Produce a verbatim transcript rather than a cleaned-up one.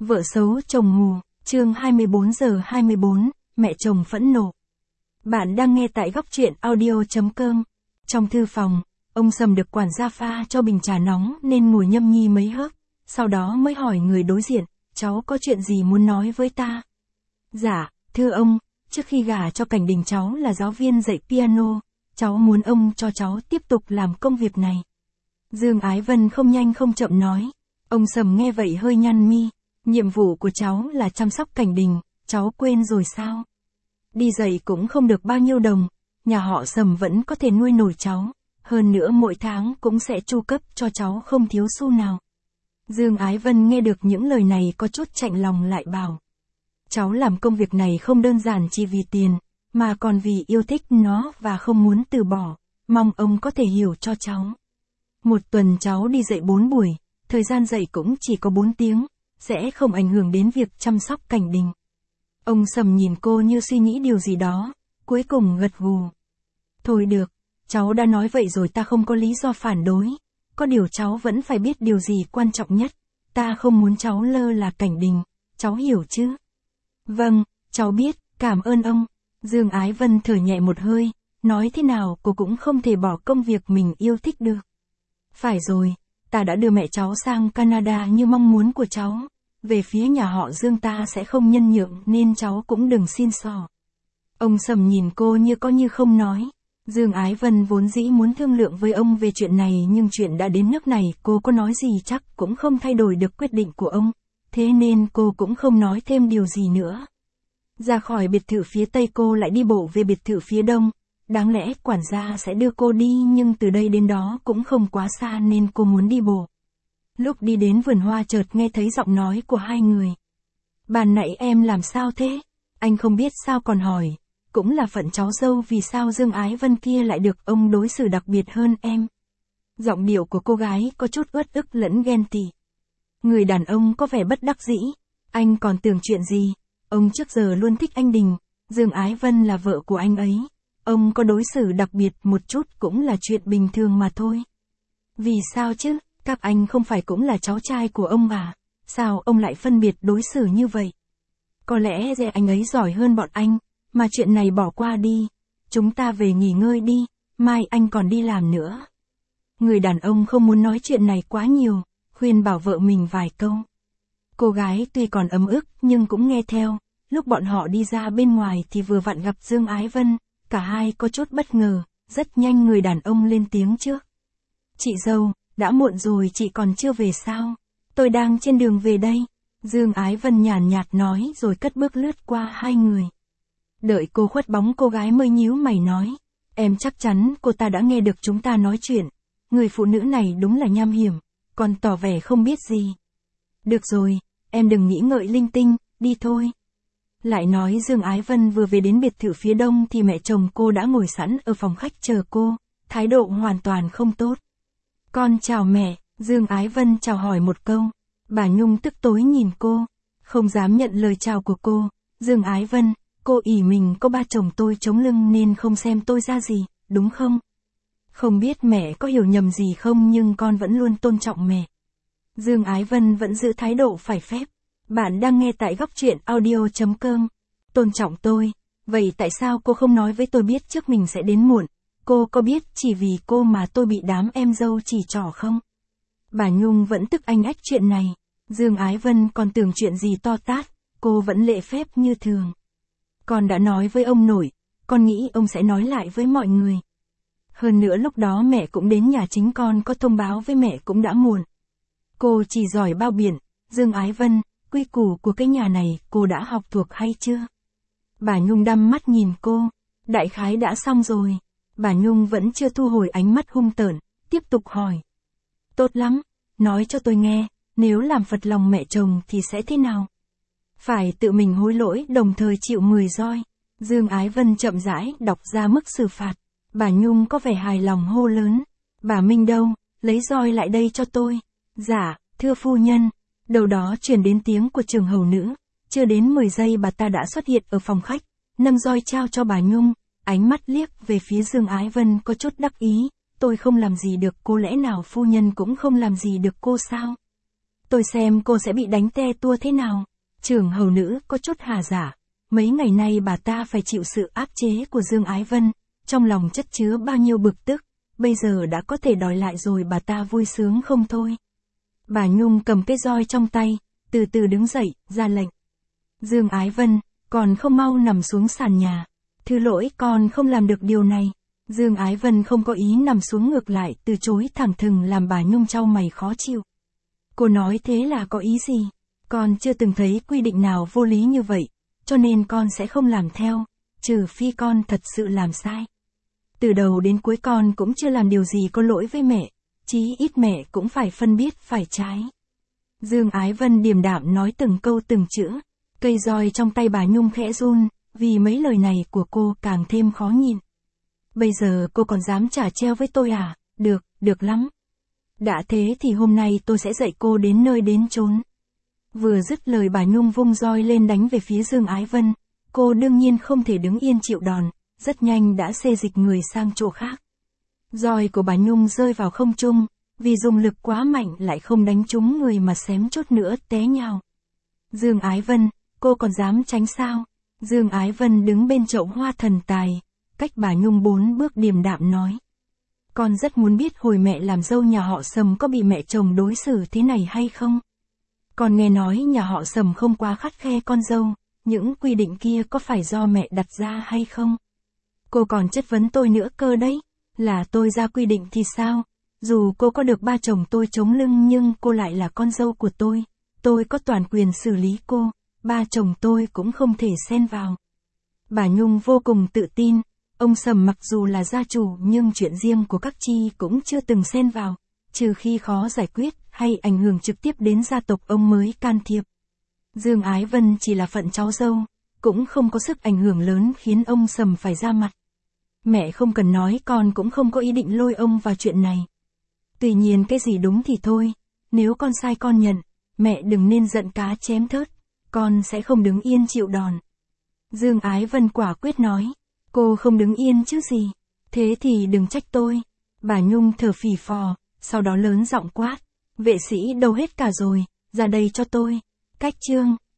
Vợ xấu chồng mù, chương hai mươi bốn giờ hai mươi bốn, mẹ chồng phẫn nộ. Bạn đang nghe tại góc truyện audio chấm com. Trong thư phòng, ông Sầm được quản gia pha cho bình trà nóng nên ngồi nhâm nhi mấy hớp, sau đó mới hỏi người đối diện, cháu có chuyện gì muốn nói với ta? Dạ, thưa ông, trước khi gả cho Cảnh Đình cháu là giáo viên dạy piano, cháu muốn ông cho cháu tiếp tục làm công việc này. Dương Ái Vân không nhanh không chậm nói. Ông Sầm nghe vậy hơi nhăn mi. Nhiệm vụ của cháu là chăm sóc Cảnh Đình, cháu quên rồi sao? Đi dạy cũng không được bao nhiêu đồng, nhà họ Sầm vẫn có thể nuôi nổi cháu, hơn nữa mỗi tháng cũng sẽ chu cấp cho cháu không thiếu xu nào. Dương Ái Vân nghe được những lời này có chút chạnh lòng lại bảo. Cháu làm công việc này không đơn giản chỉ vì tiền, mà còn vì yêu thích nó và không muốn từ bỏ, mong ông có thể hiểu cho cháu. Một tuần cháu đi dạy bốn buổi, thời gian dạy cũng chỉ có bốn tiếng, sẽ không ảnh hưởng đến việc chăm sóc Cảnh Đình. Ông Sầm nhìn cô như suy nghĩ điều gì đó, cuối cùng gật gù. Thôi được, cháu đã nói vậy rồi ta không có lý do phản đối, có điều cháu vẫn phải biết điều gì quan trọng nhất, ta không muốn cháu lơ là Cảnh Đình, cháu hiểu chứ? Vâng, cháu biết, cảm ơn ông. Dương Ái Vân thở nhẹ một hơi, nói thế nào cô cũng không thể bỏ công việc mình yêu thích được. Phải rồi, ta đã đưa mẹ cháu sang Canada như mong muốn của cháu. Về phía nhà họ Dương ta sẽ không nhân nhượng nên cháu cũng đừng xin xỏ. Ông Sầm nhìn cô như có như không nói. Dương Ái Vân vốn dĩ muốn thương lượng với ông về chuyện này nhưng chuyện đã đến nước này cô có nói gì chắc cũng không thay đổi được quyết định của ông. Thế nên cô cũng không nói thêm điều gì nữa. Ra khỏi biệt thự phía Tây cô lại đi bộ về biệt thự phía Đông. Đáng lẽ quản gia sẽ đưa cô đi nhưng từ đây đến đó cũng không quá xa nên cô muốn đi bộ. Lúc đi đến vườn hoa chợt nghe thấy giọng nói của hai người. Ban nãy em làm sao thế? Anh không biết sao còn hỏi. Cũng là phận cháu dâu vì sao Dương Ái Vân kia lại được ông đối xử đặc biệt hơn em. Giọng điệu của cô gái có chút uất ức lẫn ghen tị. Người đàn ông có vẻ bất đắc dĩ. Anh còn tưởng chuyện gì? Ông trước giờ luôn thích anh Đình. Dương Ái Vân là vợ của anh ấy. Ông có đối xử đặc biệt một chút cũng là chuyện bình thường mà thôi. Vì sao chứ? Các anh không phải cũng là cháu trai của ông à? Sao ông lại phân biệt đối xử như vậy? Có lẽ do anh ấy giỏi hơn bọn anh, mà chuyện này bỏ qua đi. Chúng ta về nghỉ ngơi đi, mai anh còn đi làm nữa. Người đàn ông không muốn nói chuyện này quá nhiều, khuyên bảo vợ mình vài câu. Cô gái tuy còn ấm ức nhưng cũng nghe theo. Lúc bọn họ đi ra bên ngoài thì vừa vặn gặp Dương Ái Vân, cả hai có chút bất ngờ, rất nhanh người đàn ông lên tiếng trước. Chị dâu, đã muộn rồi chị còn chưa về sao? Tôi đang trên đường về đây. Dương Ái Vân nhàn nhạt nói rồi cất bước lướt qua hai người. Đợi cô khuất bóng cô gái mới nhíu mày nói. Em chắc chắn cô ta đã nghe được chúng ta nói chuyện. Người phụ nữ này đúng là nham hiểm, còn tỏ vẻ không biết gì. Được rồi, em đừng nghĩ ngợi linh tinh, đi thôi. Lại nói Dương Ái Vân vừa về đến biệt thự phía Đông thì mẹ chồng cô đã ngồi sẵn ở phòng khách chờ cô, thái độ hoàn toàn không tốt. Con chào mẹ, Dương Ái Vân chào hỏi một câu. Bà Nhung tức tối nhìn cô, không dám nhận lời chào của cô. Dương Ái Vân, cô ỷ mình có ba chồng tôi chống lưng nên không xem tôi ra gì, đúng không? Không biết mẹ có hiểu nhầm gì không nhưng con vẫn luôn tôn trọng mẹ. Dương Ái Vân vẫn giữ thái độ phải phép. Bạn đang nghe tại góc truyện audio chấm com. Tôn trọng tôi, vậy tại sao cô không nói với tôi biết trước mình sẽ đến muộn? Cô có biết chỉ vì cô mà tôi bị đám em dâu chỉ trỏ không? Bà Nhung vẫn tức anh ách chuyện này. Dương Ái Vân còn tưởng chuyện gì to tát, cô vẫn lễ phép như thường. Con đã nói với ông nội, con nghĩ ông sẽ nói lại với mọi người. Hơn nữa lúc đó mẹ cũng đến nhà chính con có thông báo với mẹ cũng đã muộn. Cô chỉ giỏi bao biện. Dương Ái Vân, quy củ của cái nhà này cô đã học thuộc hay chưa? Bà Nhung đăm mắt nhìn cô. Đại khái đã xong rồi. Bà Nhung vẫn chưa thu hồi ánh mắt hung tợn, tiếp tục hỏi. Tốt lắm, nói cho tôi nghe, nếu làm phật lòng mẹ chồng thì sẽ thế nào? Phải tự mình hối lỗi đồng thời chịu mười roi. Dương Ái Vân chậm rãi đọc ra mức xử phạt. Bà Nhung có vẻ hài lòng hô lớn. Bà Minh đâu, lấy roi lại đây cho tôi. Dạ, thưa phu nhân. Đầu đó truyền đến tiếng của trường hầu nữ. Chưa đến mười giây bà ta đã xuất hiện ở phòng khách, nâng roi trao cho bà Nhung. Ánh mắt liếc về phía Dương Ái Vân có chút đắc ý. Tôi không làm gì được cô, lẽ nào phu nhân cũng không làm gì được cô sao? tôi xem cô sẽ bị đánh te tua thế nào. Trưởng hầu nữ có chút hà dạ. Mấy ngày nay bà ta phải chịu sự áp chế của Dương Ái Vân, trong lòng chất chứa bao nhiêu bực tức, bây giờ đã có thể đòi lại rồi, bà ta vui sướng không thôi. Bà Nhung cầm cái roi trong tay, từ từ đứng dậy, ra lệnh. Dương Ái Vân, còn không mau nằm xuống sàn nhà. Thứ lỗi, con không làm được điều này. Dương Ái Vân không có ý nằm xuống, ngược lại từ chối thẳng thừng, làm bà Nhung chau mày khó chịu. Cô nói thế là có ý gì? Con chưa từng thấy quy định nào vô lý như vậy, cho nên con sẽ không làm theo, trừ phi con thật sự làm sai. Từ đầu đến cuối con cũng chưa làm điều gì có lỗi với mẹ, chí ít mẹ cũng phải phân biết phải trái. Dương Ái Vân điềm đạm nói từng câu từng chữ, cây roi trong tay bà Nhung khẽ run, vì mấy lời này của cô càng thêm khó nhịn. Bây giờ cô còn dám trả treo với tôi à? Được, được lắm. Đã thế thì hôm nay tôi sẽ dạy cô đến nơi đến chốn. Vừa dứt lời bà Nhung vung roi lên đánh về phía Dương Ái Vân, cô đương nhiên không thể đứng yên chịu đòn, rất nhanh đã xê dịch người sang chỗ khác. Roi của bà Nhung rơi vào không trung, vì dùng lực quá mạnh lại không đánh trúng người mà xém chút nữa té nhào. Dương Ái Vân, cô còn dám tránh sao? Dương Ái Vân đứng bên chậu hoa thần tài, cách bà Nhung bốn bước điềm đạm nói. Con rất muốn biết hồi mẹ làm dâu nhà họ Sầm có bị mẹ chồng đối xử thế này hay không? Con nghe nói nhà họ Sầm không quá khắt khe con dâu, những quy định kia có phải do mẹ đặt ra hay không? Cô còn chất vấn tôi nữa cơ đấy, là tôi ra quy định thì sao? Dù cô có được ba chồng tôi chống lưng nhưng cô lại là con dâu của tôi, tôi có toàn quyền xử lý cô, ba chồng tôi cũng không thể xen vào. Bà Nhung vô cùng tự tin, ông Sầm mặc dù là gia chủ nhưng chuyện riêng của các chi cũng chưa từng xen vào, trừ khi khó giải quyết hay ảnh hưởng trực tiếp đến gia tộc ông mới can thiệp. Dương Ái Vân chỉ là phận cháu dâu, cũng không có sức ảnh hưởng lớn khiến ông Sầm phải ra mặt. Mẹ không cần nói, con cũng không có ý định lôi ông vào chuyện này. Tuy nhiên cái gì đúng thì thôi, nếu con sai con nhận, mẹ đừng nên giận cá chém thớt, con sẽ không đứng yên chịu đòn. Dương Ái Vân quả quyết nói, cô không đứng yên chứ gì, thế thì đừng trách tôi. Bà Nhung thở phì phò, sau đó lớn giọng quát, vệ sĩ đâu hết cả rồi, ra đây cho tôi. Cách chương